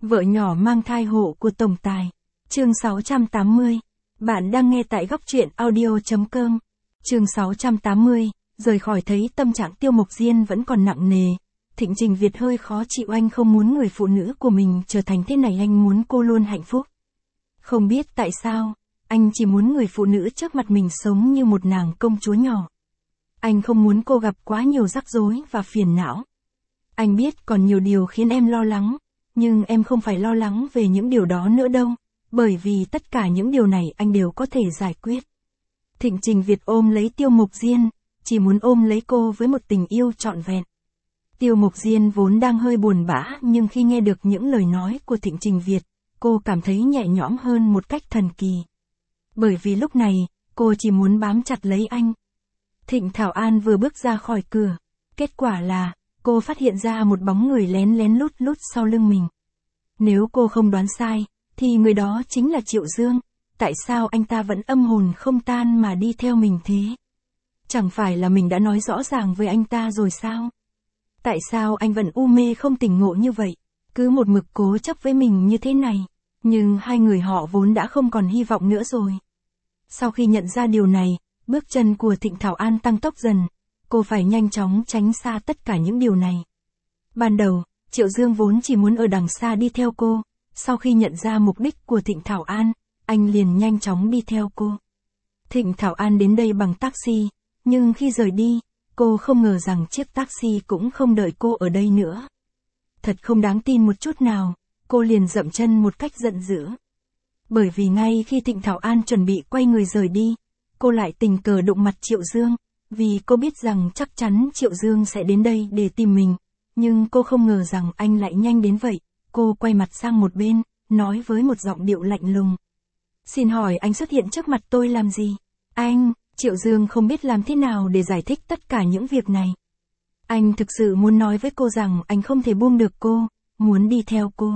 Vợ nhỏ mang thai hộ của tổng tài. Chương 680. Bạn đang nghe tại góc truyện audio.com. Chương 680. Rời khỏi thấy tâm trạng Tiêu Mộc Diên vẫn còn nặng nề. Thịnh Trình Việt hơi khó chịu, anh không muốn người phụ nữ của mình trở thành thế này, anh muốn cô luôn hạnh phúc. Không biết tại sao, anh chỉ muốn người phụ nữ trước mặt mình sống như một nàng công chúa nhỏ. Anh không muốn cô gặp quá nhiều rắc rối và phiền não. Anh biết còn nhiều điều khiến em lo lắng, nhưng em không phải lo lắng về những điều đó nữa đâu, bởi vì tất cả những điều này anh đều có thể giải quyết. Thịnh Trình Việt ôm lấy Tiêu Mộc Diên, chỉ muốn ôm lấy cô với một tình yêu trọn vẹn. Tiêu Mộc Diên vốn đang hơi buồn bã, nhưng khi nghe được những lời nói của Thịnh Trình Việt, cô cảm thấy nhẹ nhõm hơn một cách thần kỳ. Bởi vì lúc này, cô chỉ muốn bám chặt lấy anh. Thịnh Thảo An vừa bước ra khỏi cửa, kết quả là, cô phát hiện ra một bóng người lén lén lút lút sau lưng mình. Nếu cô không đoán sai, thì người đó chính là Triệu Dương. Tại sao anh ta vẫn âm hồn không tan mà đi theo mình thế? Chẳng phải là mình đã nói rõ ràng với anh ta rồi sao? Tại sao anh vẫn u mê không tỉnh ngộ như vậy? Cứ một mực cố chấp với mình như thế này. Nhưng hai người họ vốn đã không còn hy vọng nữa rồi. Sau khi nhận ra điều này, bước chân của Thịnh Thảo An tăng tốc dần. Cô phải nhanh chóng tránh xa tất cả những điều này. Ban đầu, Triệu Dương vốn chỉ muốn ở đằng xa đi theo cô. Sau khi nhận ra mục đích của Thịnh Thảo An, anh liền nhanh chóng đi theo cô. Thịnh Thảo An đến đây bằng taxi, nhưng khi rời đi, cô không ngờ rằng chiếc taxi cũng không đợi cô ở đây nữa. Thật không đáng tin một chút nào, cô liền dậm chân một cách giận dữ. Bởi vì ngay khi Thịnh Thảo An chuẩn bị quay người rời đi, cô lại tình cờ đụng mặt Triệu Dương, vì cô biết rằng chắc chắn Triệu Dương sẽ đến đây để tìm mình, nhưng cô không ngờ rằng anh lại nhanh đến vậy. Cô quay mặt sang một bên, nói với một giọng điệu lạnh lùng. Xin hỏi anh xuất hiện trước mặt tôi làm gì? Anh, Triệu Dương không biết làm thế nào để giải thích tất cả những việc này. Anh thực sự muốn nói với cô rằng anh không thể buông được cô, muốn đi theo cô.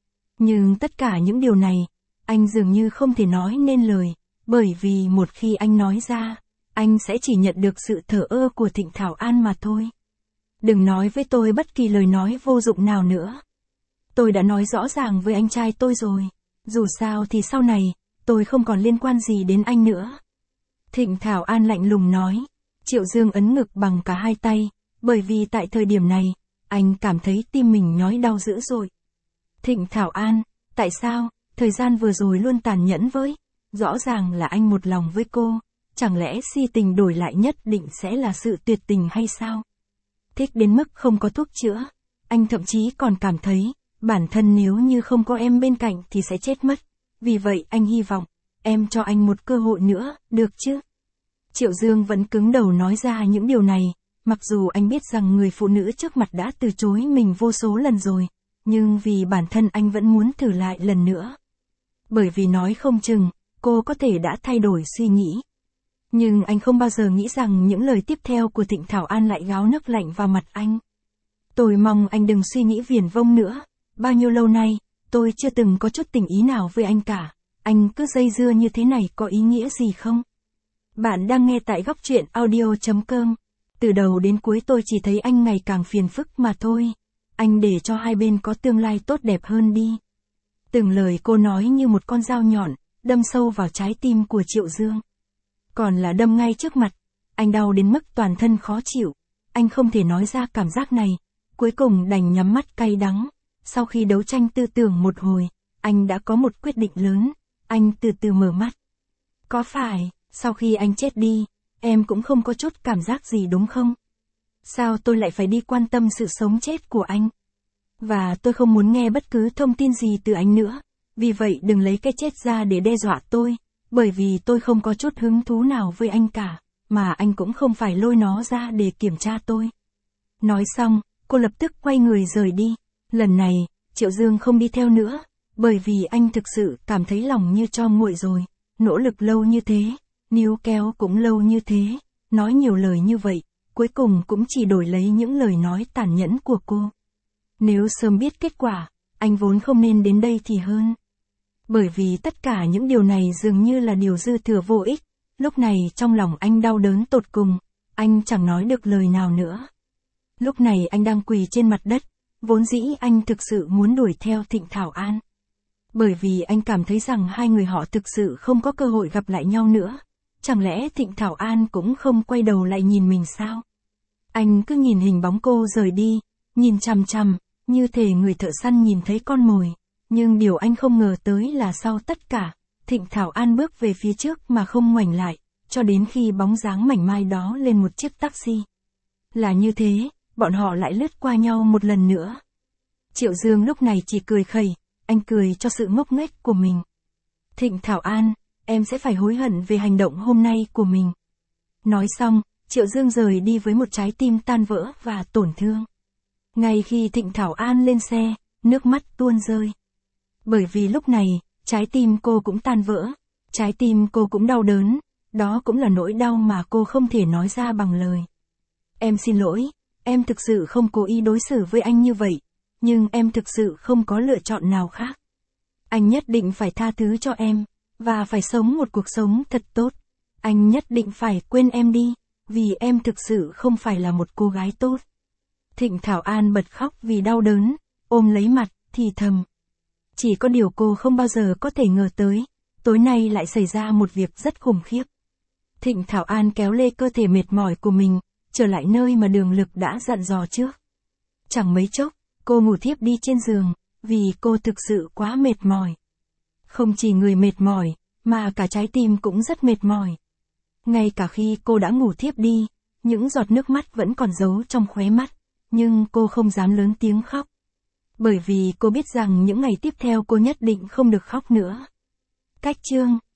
Nhưng tất cả những điều này, anh dường như không thể nói nên lời, bởi vì một khi anh nói ra, anh sẽ chỉ nhận được sự thờ ơ của Thịnh Thảo An mà thôi. Đừng nói với tôi bất kỳ lời nói vô dụng nào nữa. Tôi đã nói rõ ràng với anh trai tôi rồi. Dù sao thì sau này, tôi không còn liên quan gì đến anh nữa. Thịnh Thảo An lạnh lùng nói. Triệu Dương ấn ngực bằng cả hai tay, bởi vì tại thời điểm này, anh cảm thấy tim mình nhói đau dữ dội. Thịnh Thảo An, tại sao, thời gian vừa rồi luôn tàn nhẫn với? Rõ ràng là anh một lòng với cô, chẳng lẽ si tình đổi lại nhất định sẽ là sự tuyệt tình hay sao? Thích đến mức không có thuốc chữa, anh thậm chí còn cảm thấy, bản thân nếu như không có em bên cạnh thì sẽ chết mất. Vì vậy anh hy vọng, em cho anh một cơ hội nữa, được chứ? Triệu Dương vẫn cứng đầu nói ra những điều này, mặc dù anh biết rằng người phụ nữ trước mặt đã từ chối mình vô số lần rồi, nhưng vì bản thân anh vẫn muốn thử lại lần nữa. Bởi vì nói không chừng, cô có thể đã thay đổi suy nghĩ. Nhưng anh không bao giờ nghĩ rằng những lời tiếp theo của Thịnh Thảo An lại gáo nước lạnh vào mặt anh. Tôi mong anh đừng suy nghĩ viển vông nữa. Bao nhiêu lâu nay, tôi chưa từng có chút tình ý nào với anh cả. Anh cứ dây dưa như thế này có ý nghĩa gì không? Bạn đang nghe tại góc truyện audio.com. Từ đầu đến cuối tôi chỉ thấy anh ngày càng phiền phức mà thôi. Anh để cho hai bên có tương lai tốt đẹp hơn đi. Từng lời cô nói như một con dao nhọn, đâm sâu vào trái tim của Triệu Dương. Còn là đâm ngay trước mặt, anh đau đến mức toàn thân khó chịu. Anh không thể nói ra cảm giác này, cuối cùng đành nhắm mắt cay đắng. Sau khi đấu tranh tư tưởng một hồi, anh đã có một quyết định lớn, anh từ từ mở mắt. Có phải, sau khi anh chết đi, em cũng không có chút cảm giác gì đúng không? Sao tôi lại phải đi quan tâm sự sống chết của anh? Và tôi không muốn nghe bất cứ thông tin gì từ anh nữa, vì vậy đừng lấy cái chết ra để đe dọa tôi, bởi vì tôi không có chút hứng thú nào với anh cả, mà anh cũng không phải lôi nó ra để kiểm tra tôi. Nói xong, cô lập tức quay người rời đi. Lần này, Triệu Dương không đi theo nữa, bởi vì anh thực sự cảm thấy lòng như tro nguội rồi, nỗ lực lâu như thế, níu kéo cũng lâu như thế, nói nhiều lời như vậy, cuối cùng cũng chỉ đổi lấy những lời nói tàn nhẫn của cô. Nếu sớm biết kết quả, anh vốn không nên đến đây thì hơn. Bởi vì tất cả những điều này dường như là điều dư thừa vô ích, lúc này trong lòng anh đau đớn tột cùng, anh chẳng nói được lời nào nữa. Lúc này anh đang quỳ trên mặt đất, vốn dĩ anh thực sự muốn đuổi theo Thịnh Thảo An. Bởi vì anh cảm thấy rằng hai người họ thực sự không có cơ hội gặp lại nhau nữa. Chẳng lẽ Thịnh Thảo An cũng không quay đầu lại nhìn mình sao? Anh cứ nhìn hình bóng cô rời đi, nhìn chằm chằm, như thể người thợ săn nhìn thấy con mồi. Nhưng điều anh không ngờ tới là sau tất cả, Thịnh Thảo An bước về phía trước mà không ngoảnh lại, cho đến khi bóng dáng mảnh mai đó lên một chiếc taxi. Là như thế, bọn họ lại lướt qua nhau một lần nữa. Triệu Dương lúc này chỉ cười khẩy, anh cười cho sự ngốc nghếch của mình. Thịnh Thảo An, em sẽ phải hối hận về hành động hôm nay của mình. Nói xong, Triệu Dương rời đi với một trái tim tan vỡ và tổn thương. Ngay khi Thịnh Thảo An lên xe, nước mắt tuôn rơi. Bởi vì lúc này, trái tim cô cũng tan vỡ, trái tim cô cũng đau đớn, đó cũng là nỗi đau mà cô không thể nói ra bằng lời. Em xin lỗi, em thực sự không cố ý đối xử với anh như vậy, nhưng em thực sự không có lựa chọn nào khác. Anh nhất định phải tha thứ cho em, và phải sống một cuộc sống thật tốt. Anh nhất định phải quên em đi, vì em thực sự không phải là một cô gái tốt. Thịnh Thảo An bật khóc vì đau đớn, ôm lấy mặt, thì thầm. Chỉ có điều cô không bao giờ có thể ngờ tới, tối nay lại xảy ra một việc rất khủng khiếp. Thịnh Thảo An kéo lê cơ thể mệt mỏi của mình, trở lại nơi mà Đường Lực đã dặn dò trước. Chẳng mấy chốc, cô ngủ thiếp đi trên giường, vì cô thực sự quá mệt mỏi. Không chỉ người mệt mỏi, mà cả trái tim cũng rất mệt mỏi. Ngay cả khi cô đã ngủ thiếp đi, những giọt nước mắt vẫn còn giấu trong khóe mắt, nhưng cô không dám lớn tiếng khóc. Bởi vì cô biết rằng những ngày tiếp theo cô nhất định không được khóc nữa. Cách chương